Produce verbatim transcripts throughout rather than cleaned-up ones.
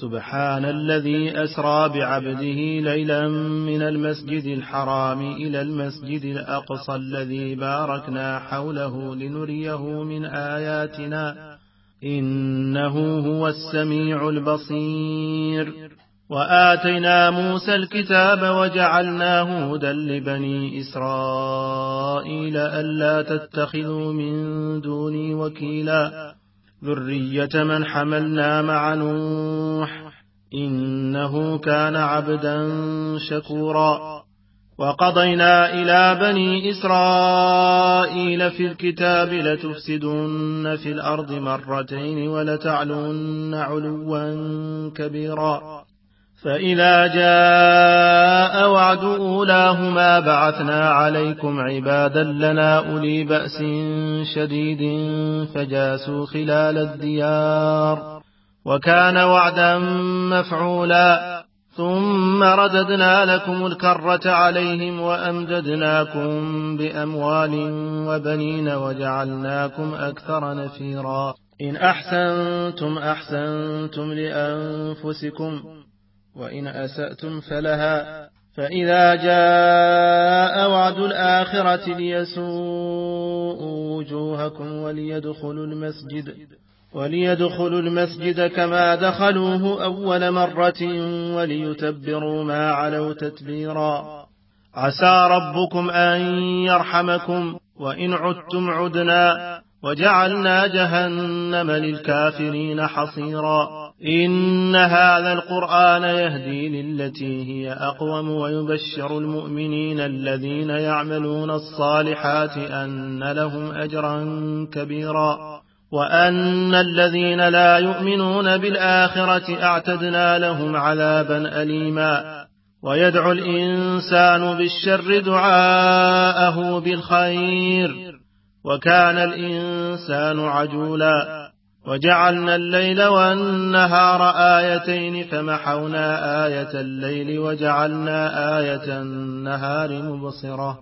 سبحان الذي أسرى بعبده ليلا من المسجد الحرام إلى المسجد الأقصى الذي باركنا حوله لنريه من آياتنا إنه هو السميع البصير وآتينا موسى الكتاب وجعلناه هدى لبني إسرائيل ألا تتخذوا من دوني وكيلا ذرية من حملنا مع نوح إنه كان عبدا شكورا وقضينا إلى بني إسرائيل في الكتاب لتفسدن في الأرض مرتين ولتعلن علوا كبيرا فإذا جاء وعد أولاهما بعثنا عليكم عبادا لنا أولي بأس شديد فجاسوا خلال الديار وكان وعدا مفعولا ثم رددنا لكم الكرة عليهم وأمددناكم بأموال وبنين وجعلناكم أكثر نفيرا إن أحسنتم أحسنتم لأنفسكم وإن أسأتم فلها فإذا جاء وعد الآخرة ليسوءوا وجوهكم وليدخلوا المسجد وليدخلوا المسجد كما دخلوه أول مرة وليتبروا ما علوا تتبيرا عسى ربكم أن يرحمكم وإن عدتم عدنا وجعلنا جهنم للكافرين حصيرا إن هذا القرآن يهدي للتي هي أقوم ويبشر المؤمنين الذين يعملون الصالحات أن لهم أجرا كبيرا وأن الذين لا يؤمنون بالآخرة أعتدنا لهم عذابا أليما ويدعو الإنسان بالشر دعاءه بالخير وكان الإنسان عجولا وجعلنا الليل والنهار آيتين فمحونا آية الليل وجعلنا آية النهار مبصرة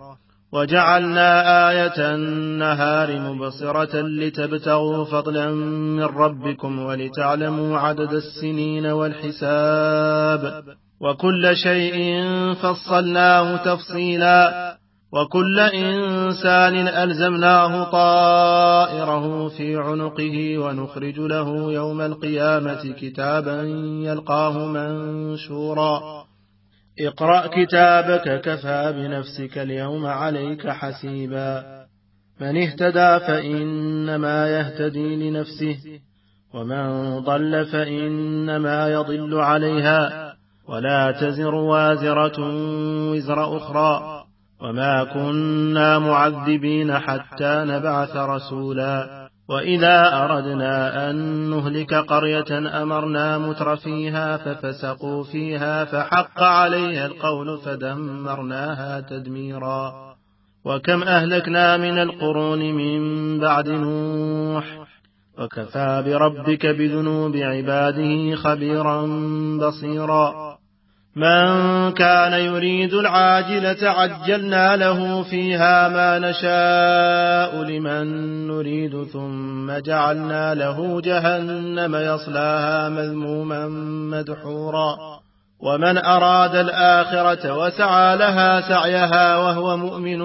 وجعلنا آية النهار مبصرة لتبتغوا فضلا من ربكم ولتعلموا عدد السنين والحساب وكل شيء فصلناه تفصيلا وكل إنسان ألزمناه طائره في عنقه ونخرج له يوم القيامة كتابا يلقاه منشورا اقرأ كتابك كفى بنفسك اليوم عليك حسيبا من اهتدى فإنما يهتدي لنفسه ومن ضل فإنما يضل عليها ولا تزر وازرة وزر أخرى وما كنا معذبين حتى نبعث رسولا وإذا أردنا أن نهلك قرية أمرنا متر فيها ففسقوا فيها فحق عليها القول فدمرناها تدميرا وكم أهلكنا من القرون من بعد نوح وكفى بربك بذنوب عباده خبيرا بصيرا من كان يريد العاجلة عجلنا له فيها ما نشاء لمن نريد ثم جعلنا له جهنم يصلاها مذموما مدحورا ومن أراد الآخرة وسعى لها سعيها وهو مؤمن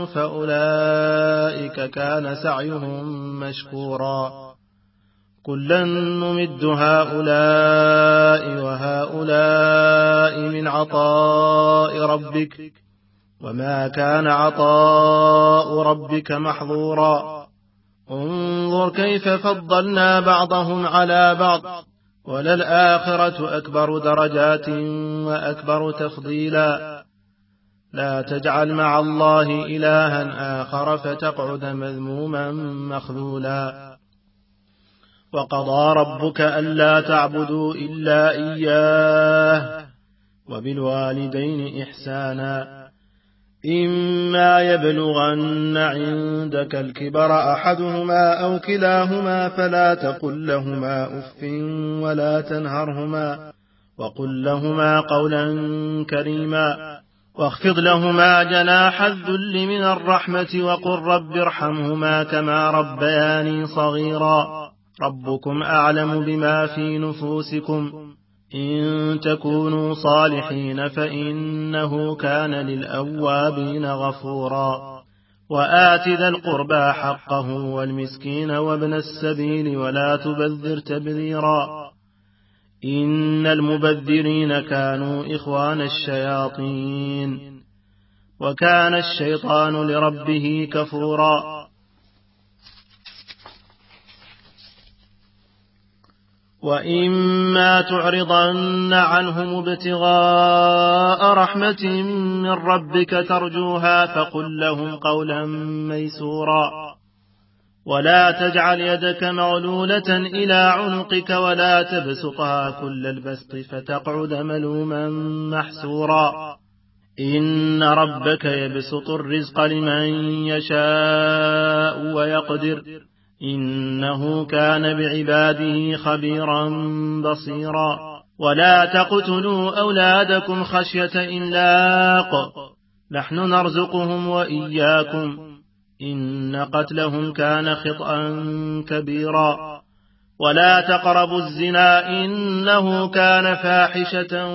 فأولئك كان سعيهم مشكورا كلا نمد هؤلاء وهؤلاء من عطاء ربك وما كان عطاء ربك محظورا انظر كيف فضلنا بعضهم على بعض وللآخرة أكبر درجات وأكبر تفضيلا لا تجعل مع الله إلها آخر فتقعد مذموما مخذولا وقضى ربك ألا تعبدوا إلا إياه وبالوالدين إحسانا إما يبلغن عندك الكبر أحدهما أو كلاهما فلا تقل لهما أف ولا تنهرهما وقل لهما قولا كريما واخفض لهما جناح الذل من الرحمة وقل رب ارحمهما كما ربياني صغيرا ربكم أعلم بما في نفوسكم إن تكونوا صالحين فإنه كان للأوابين غفورا وآت ذا القربى حقه والمسكين وابن السبيل ولا تبذر تبذيرا إن المبذرين كانوا إخوان الشياطين وكان الشيطان لربه كفورا وإما تعرضن عنهم ابتغاء رحمة من ربك ترجوها فقل لهم قولا ميسورا ولا تجعل يدك مغلولة إلى عنقك ولا تبسطها كل البسط فتقعد ملوما محسورا إن ربك يبسط الرزق لمن يشاء ويقدر إنه كان بعباده خبيرا بصيرا ولا تقتلوا أولادكم خشية إملاق نحن نرزقهم وإياكم إن قتلهم كان خطأ كبيرا ولا تقربوا الزنا إنه كان فاحشة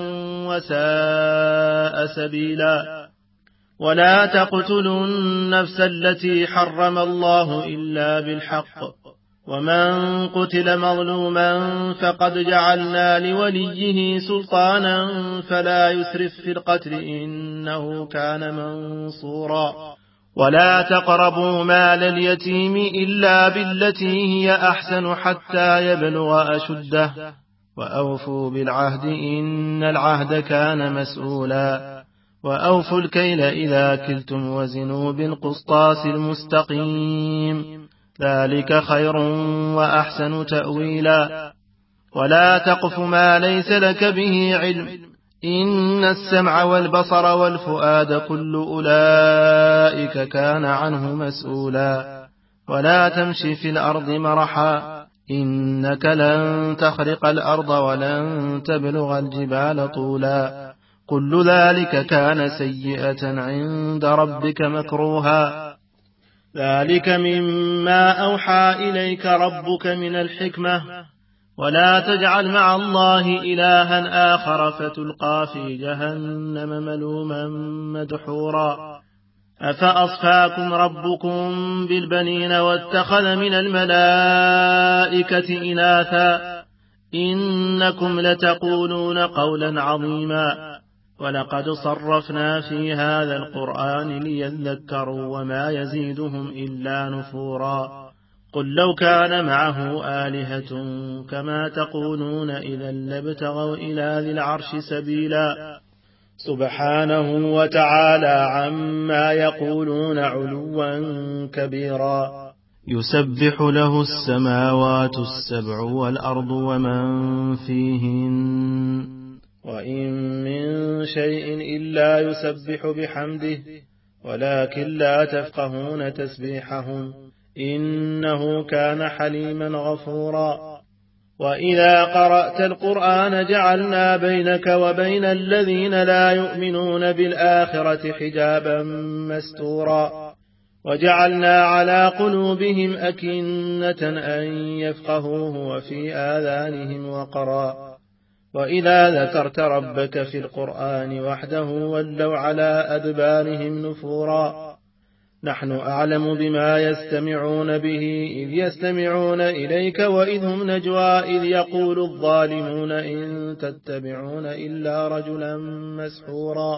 وساء سبيلا ولا تقتلوا النفس التي حرم الله إلا بالحق ومن قتل مظلوما فقد جعلنا لوليه سلطانا فلا يسرف في القتل إنه كان منصورا ولا تقربوا مال اليتيم إلا بالتي هي أحسن حتى يبلغ أشده وأوفوا بالعهد إن العهد كان مسؤولا وأوفوا الكيل إذا كلتم وزنوا بالقسطاس المستقيم ذلك خير وأحسن تأويلا ولا تقف ما ليس لك به علم إن السمع والبصر والفؤاد كل أولئك كان عنه مسؤولا ولا تمشي في الأرض مرحا إنك لن تخرق الأرض ولن تبلغ الجبال طولا كل ذلك كان سيئة عند ربك مكروها ذلك مما أوحى إليك ربك من الحكمة ولا تجعل مع الله إلها آخر فتلقى في جهنم ملوما مدحورا أفأصفاكم ربكم بالبنين واتخذ من الملائكة إناثا إنكم لتقولون قولا عظيما ولقد صرفنا في هذا القرآن ليذكروا وما يزيدهم إلا نفورا قل لو كان معه آلهة كما تقولون إذا لابتغوا إلى ذي العرش سبيلا سبحانه وتعالى عما يقولون علوا كبيرا يسبح له السماوات السبع والأرض ومن فيهن وإن من شيء إلا يسبح بحمده ولكن لا تفقهون تسبيحهم إنه كان حليما غفورا وإذا قرأت القرآن جعلنا بينك وبين الذين لا يؤمنون بالآخرة حجابا مستورا وجعلنا على قلوبهم أكنة أن يفقهوه وفي آذانهم وقرا وإذا ذكرت ربك في القرآن وحده ولوا على أدبارهم نفورا نحن أعلم بما يستمعون به إذ يستمعون إليك وإذ هم نجوى إذ يقول الظالمون إن تتبعون إلا رجلا مسحورا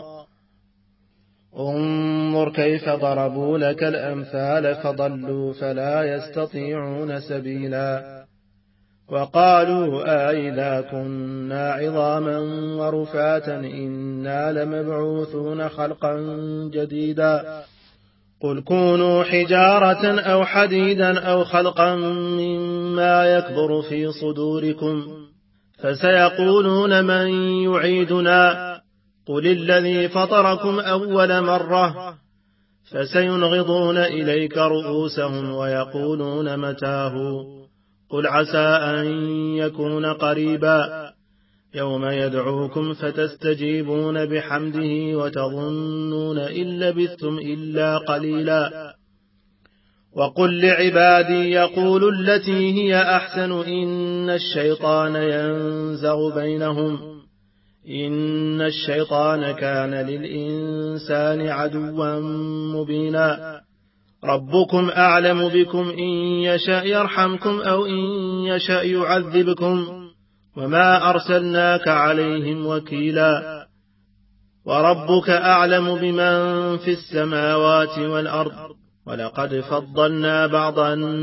انظر كيف ضربوا لك الأمثال فضلوا فلا يستطيعون سبيلا وقالوا أئذا كنا عظاما ورفاتا إنا لمبعوثون خلقا جديدا قل كونوا حجارة أو حديدا أو خلقا مما يكبر في صدوركم فسيقولون من يعيدنا قل الذي فطركم أول مرة فسينغضون إليك رؤوسهم ويقولون متاه قل عسى أن يكون قريبا يوم يدعوكم فتستجيبون بحمده وتظنون إن لبثتم إلا قليلا وقل لعبادي يقولوا التي هي أحسن إن الشيطان ينزغ بينهم إن الشيطان كان للإنسان عدوا مبينا ربكم أعلم بكم إن يشاء يرحمكم أو إن يشاء يعذبكم وما أرسلناك عليهم وكيلا وربك أعلم بمن في السماوات والأرض ولقد فضلنا بعض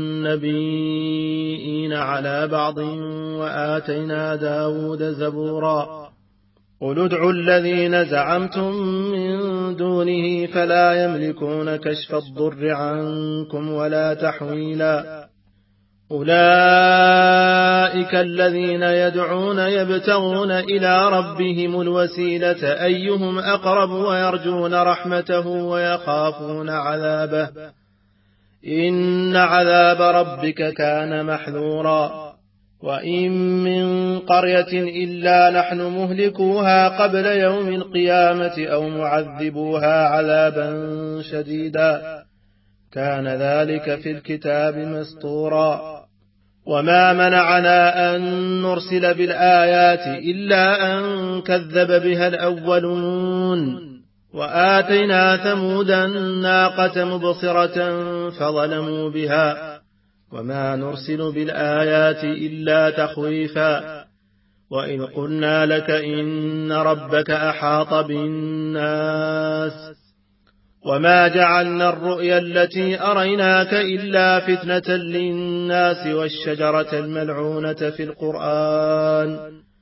النبيين على بعض وآتينا داود زبورا قل ادعوا الذين زعمتم من دونه فلا يملكون كشف الضر عنكم ولا تحويلا أولئك الذين يدعون يبتغون إلى ربهم الوسيلة أيهم أقرب ويرجون رحمته ويخافون عذابه إن عذاب ربك كان محذورا وإن من قرية إلا نحن مهلكوها قبل يوم القيامة أو معذبوها عذابا شديدا كان ذلك في الكتاب مسطورا وما منعنا أن نرسل بالآيات إلا أن كذب بها الأولون وآتينا ثمود الناقة مبصرة فظلموا بها وما نرسل بالآيات إلا تخويفا وإن قلنا لك إن ربك أحاط بالناس وما جعلنا الرؤيا التي أريناك إلا فتنة للناس والشجرة الملعونة في القرآن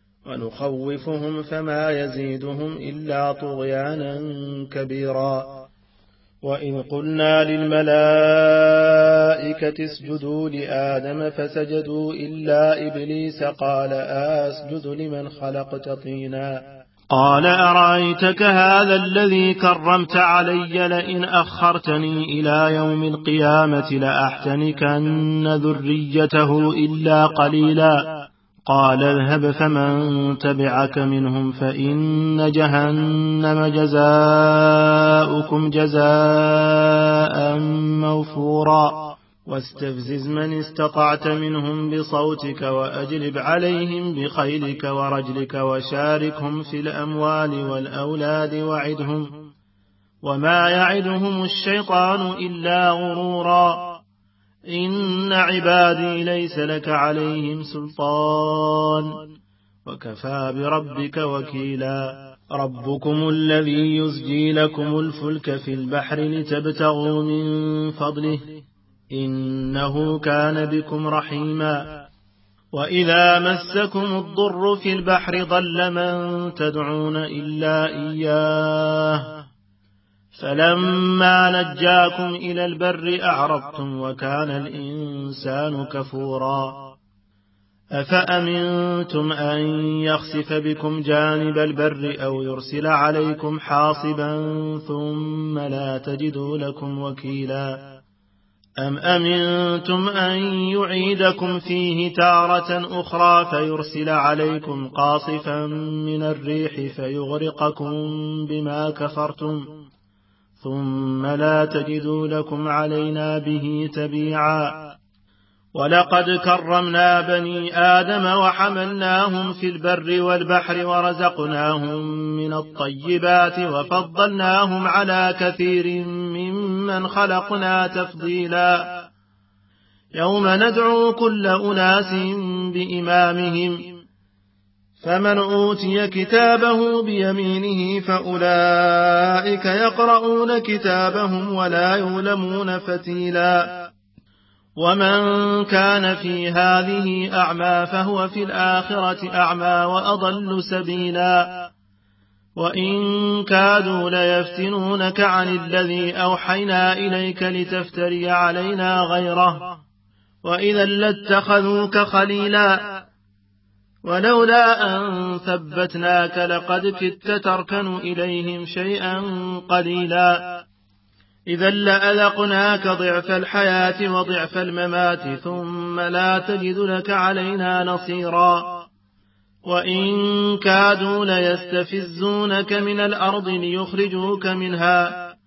ونخوفهم فما يزيدهم إلا طغيانا كبيرا وإن قلنا للملائكة اسجدوا لآدم فسجدوا إلا إبليس قال أسجد لمن خلقت طينا قال أرأيتك هذا الذي كرمت علي لئن أخرتني إلى يوم القيامة لأحتنكن ذريته إلا قليلا قال اذهب فمن تبعك منهم فإن جهنم جزاؤكم جزاء موفورا واستفزز من استطعت منهم بصوتك وأجلب عليهم بخيلك ورجلك وشاركهم في الأموال والأولاد وعدهم وما يعدهم الشيطان إلا غرورا إن عبادي ليس لك عليهم سلطان وكفى بربك وكيلا ربكم الذي يزجي لكم الفلك في البحر لتبتغوا من فضله إنه كان بكم رحيما وإذا مسكم الضر في البحر ضل من تدعون إلا إياه فلما نجاكم إلى البر أعرضتم وكان الإنسان كفورا أفأمنتم أن يخسف بكم جانب البر أو يرسل عليكم حاصبا ثم لا تجدوا لكم وكيلا أم أمنتم أن يعيدكم فيه تارة أخرى فيرسل عليكم قاصفا من الريح فيغرقكم بما كفرتم ثم لا تجدوا لكم علينا به تبيعا ولقد كرمنا بني آدم وحملناهم في البر والبحر ورزقناهم من الطيبات وفضلناهم على كثير ممن خلقنا تفضيلا يوم ندعو كل أناس بإمامهم فمن أوتي كتابه بيمينه فأولئك يقرؤون كتابهم ولا يظلمون فتيلا ومن كان في هذه أعمى فهو في الآخرة أعمى وأضل سبيلا وإن كادوا ليفتنونك عن الذي أوحينا إليك لتفتري علينا غيره وإذا لاتخذوك خليلا ولولا أن ثبتناك لقد كدت تركن إليهم شيئا قليلا إذا لأذقناك ضعف الحياة وضعف الممات ثم لا تجد لك علينا نصيرا وإن كادوا ليستفزونك من الأرض ليخرجوك منها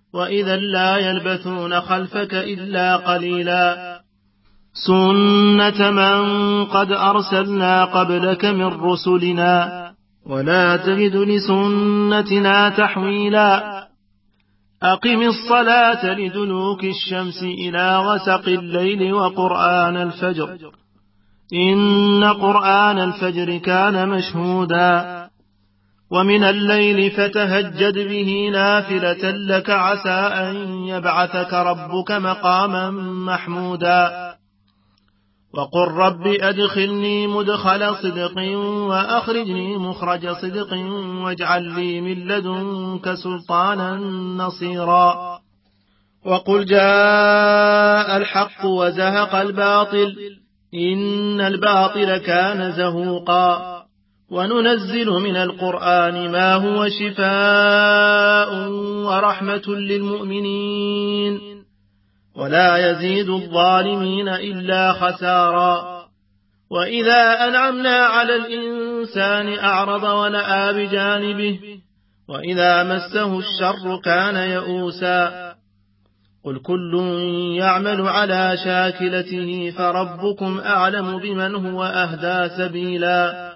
وإذا لا يلبثون خلفك إلا قليلا سنة من قد أرسلنا قبلك من رسلنا ولا تجد لسنتنا تحويلا أقم الصلاة لدلوك الشمس إلى غسق الليل وقرآن الفجر إن قرآن الفجر كان مشهودا ومن الليل فتهجد به نافلة لك عسى أن يبعثك ربك مقاما محمودا وقل رب أدخلني مدخل صدق وأخرجني مخرج صدق واجعل لي من لدنك سلطانا نصيرا وقل جاء الحق وزهق الباطل إن الباطل كان زهوقا وننزل من القرآن ما هو شفاء ورحمة للمؤمنين ولا يزيد الظالمين إلا خسارا وإذا أنعمنا على الإنسان أعرض ونأى بجانبه وإذا مسه الشر كان يئوسا قل كل يعمل على شاكلته فربكم أعلم بمن هو أهدى سبيلا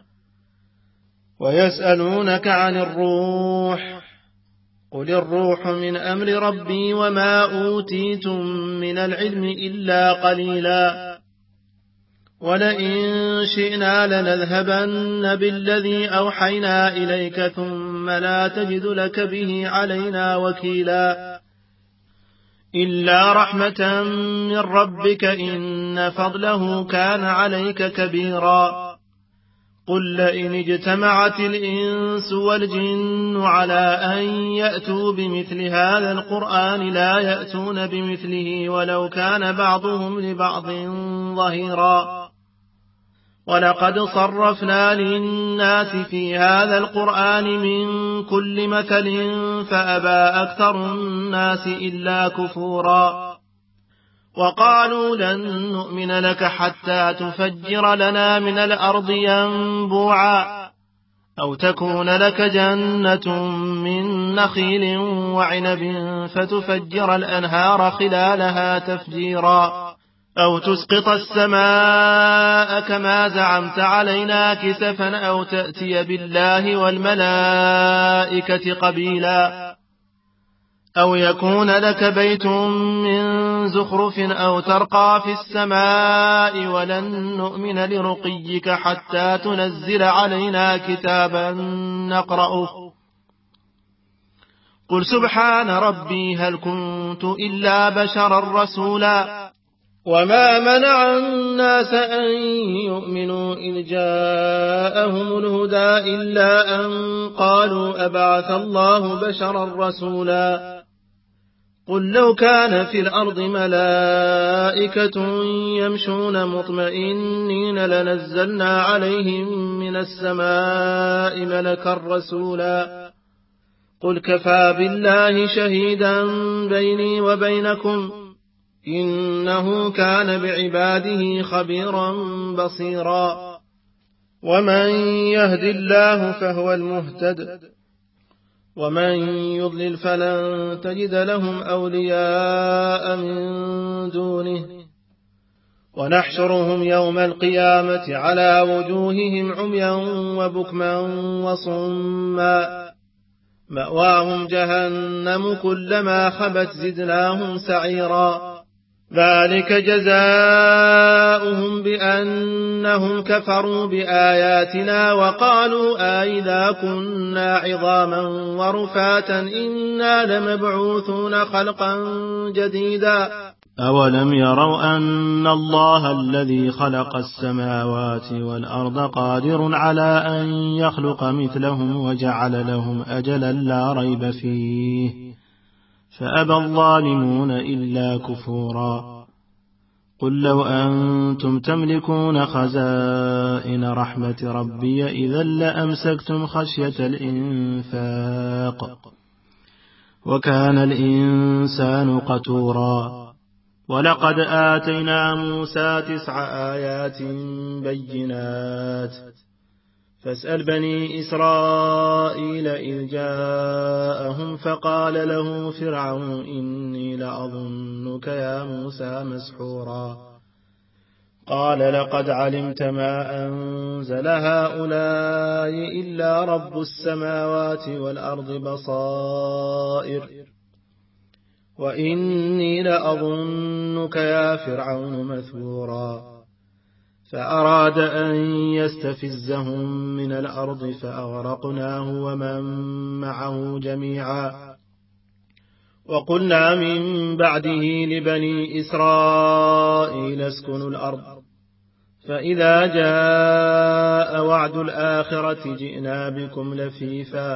ويسألونك عن الروح قل الروح من أمر ربي وما أوتيتم من العلم إلا قليلا ولئن شئنا لنذهبن بالذي أوحينا إليك ثم لا تجد لك به علينا وكيلا إلا رحمة من ربك إن فضله كان عليك كبيرا قل لئن اجتمعت الإنس والجن على أن يأتوا بمثل هذا القرآن لا يأتون بمثله ولو كان بعضهم لبعض ظهيرا ولقد صرفنا للناس في هذا القرآن من كل مثل فأبى أكثر الناس إلا كفورا وقالوا لن نؤمن لك حتى تفجر لنا من الأرض ينبوعا أو تكون لك جنة من نخيل وعنب فتفجر الأنهار خلالها تفجيرا أو تسقط السماء كما زعمت علينا كسفا أو تأتي بالله والملائكة قبيلا أو يكون لك بيت من زخرف أو ترقى في السماء ولن نؤمن لرقيك حتى تنزل علينا كتابا نقرأه قل سبحان ربي هل كنت إلا بشرا رسولا وما منع الناس أن يؤمنوا إذ جاءهم الهدى إلا أن قالوا أبعث الله بشرا رسولا قل لو كان في الأرض ملائكة يمشون مطمئنين لنزلنا عليهم من السماء ملكا رسولا قل كفى بالله شهيدا بيني وبينكم إنه كان بعباده خبيرا بصيرا ومن يهد الله فهو المهتد ومن يضلل فلن تجد لهم أولياء من دونه ونحشرهم يوم القيامة على وجوههم عميا وبكما وصما مأواهم جهنم كلما خبت زدناهم سعيرا ذلك جزاؤهم بأنهم كفروا بآياتنا وقالوا أئذا كنا عظاما ورفاتا إنا لمبعوثون خلقا جديدا أولم يروا أن الله الذي خلق السماوات والأرض قادر على أن يخلق مثلهم وجعل لهم أجلا لا ريب فيه فأبى الظالمون إلا كفورا قل لو أنتم تملكون خزائن رحمة ربي إذا لأمسكتم خشية الإنفاق وكان الإنسان قتورا ولقد آتينا موسى تسع آيات بينات فاسأل بني إسرائيل إذ جاءهم فقال له فرعون إني لأظنك يا موسى مسحورا قال لقد علمت ما أنزل هؤلاء إلا رب السماوات والأرض بصائر وإني لأظنك يا فرعون مثبورا فأراد أن يستفزهم من الأرض فأغرقناه ومن معه جميعا وقلنا من بعده لبني إسرائيل اسكنوا الأرض فإذا جاء وعد الآخرة جئنا بكم لفيفا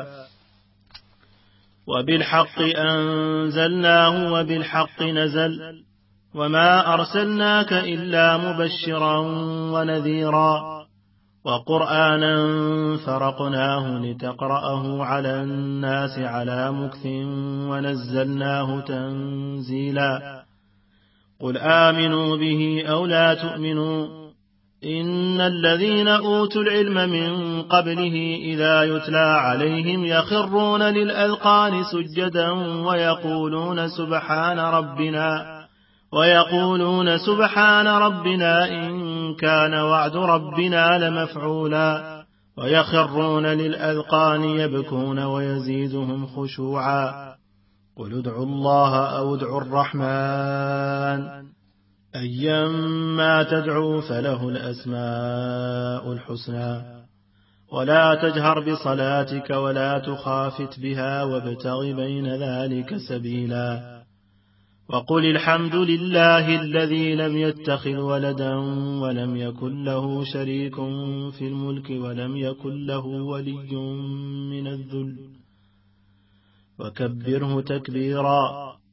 وبالحق أنزلناه وبالحق نزل وما أرسلناك إلا مبشرا ونذيرا وقرآنا فرقناه لتقرأه على الناس على مكث ونزلناه تنزيلا قل آمنوا به أو لا تؤمنوا إن الذين أوتوا العلم من قبله إذا يتلى عليهم يخرون للأذقان سجدا ويقولون سبحان ربنا ويقولون سبحان ربنا إن كان وعد ربنا لمفعولا ويخرون للأذقان يبكون ويزيدهم خشوعا قل ادعوا الله أو ادعوا الرحمن أيما تدعوا فله الأسماء الحسنى ولا تجهر بصلاتك ولا تخافت بها وابتغ بين ذلك سبيلا وقل الحمد لله الذي لم يتخذ ولدا ولم يكن له شريك في الملك ولم يكن له ولي من الذل وكبره تكبيرا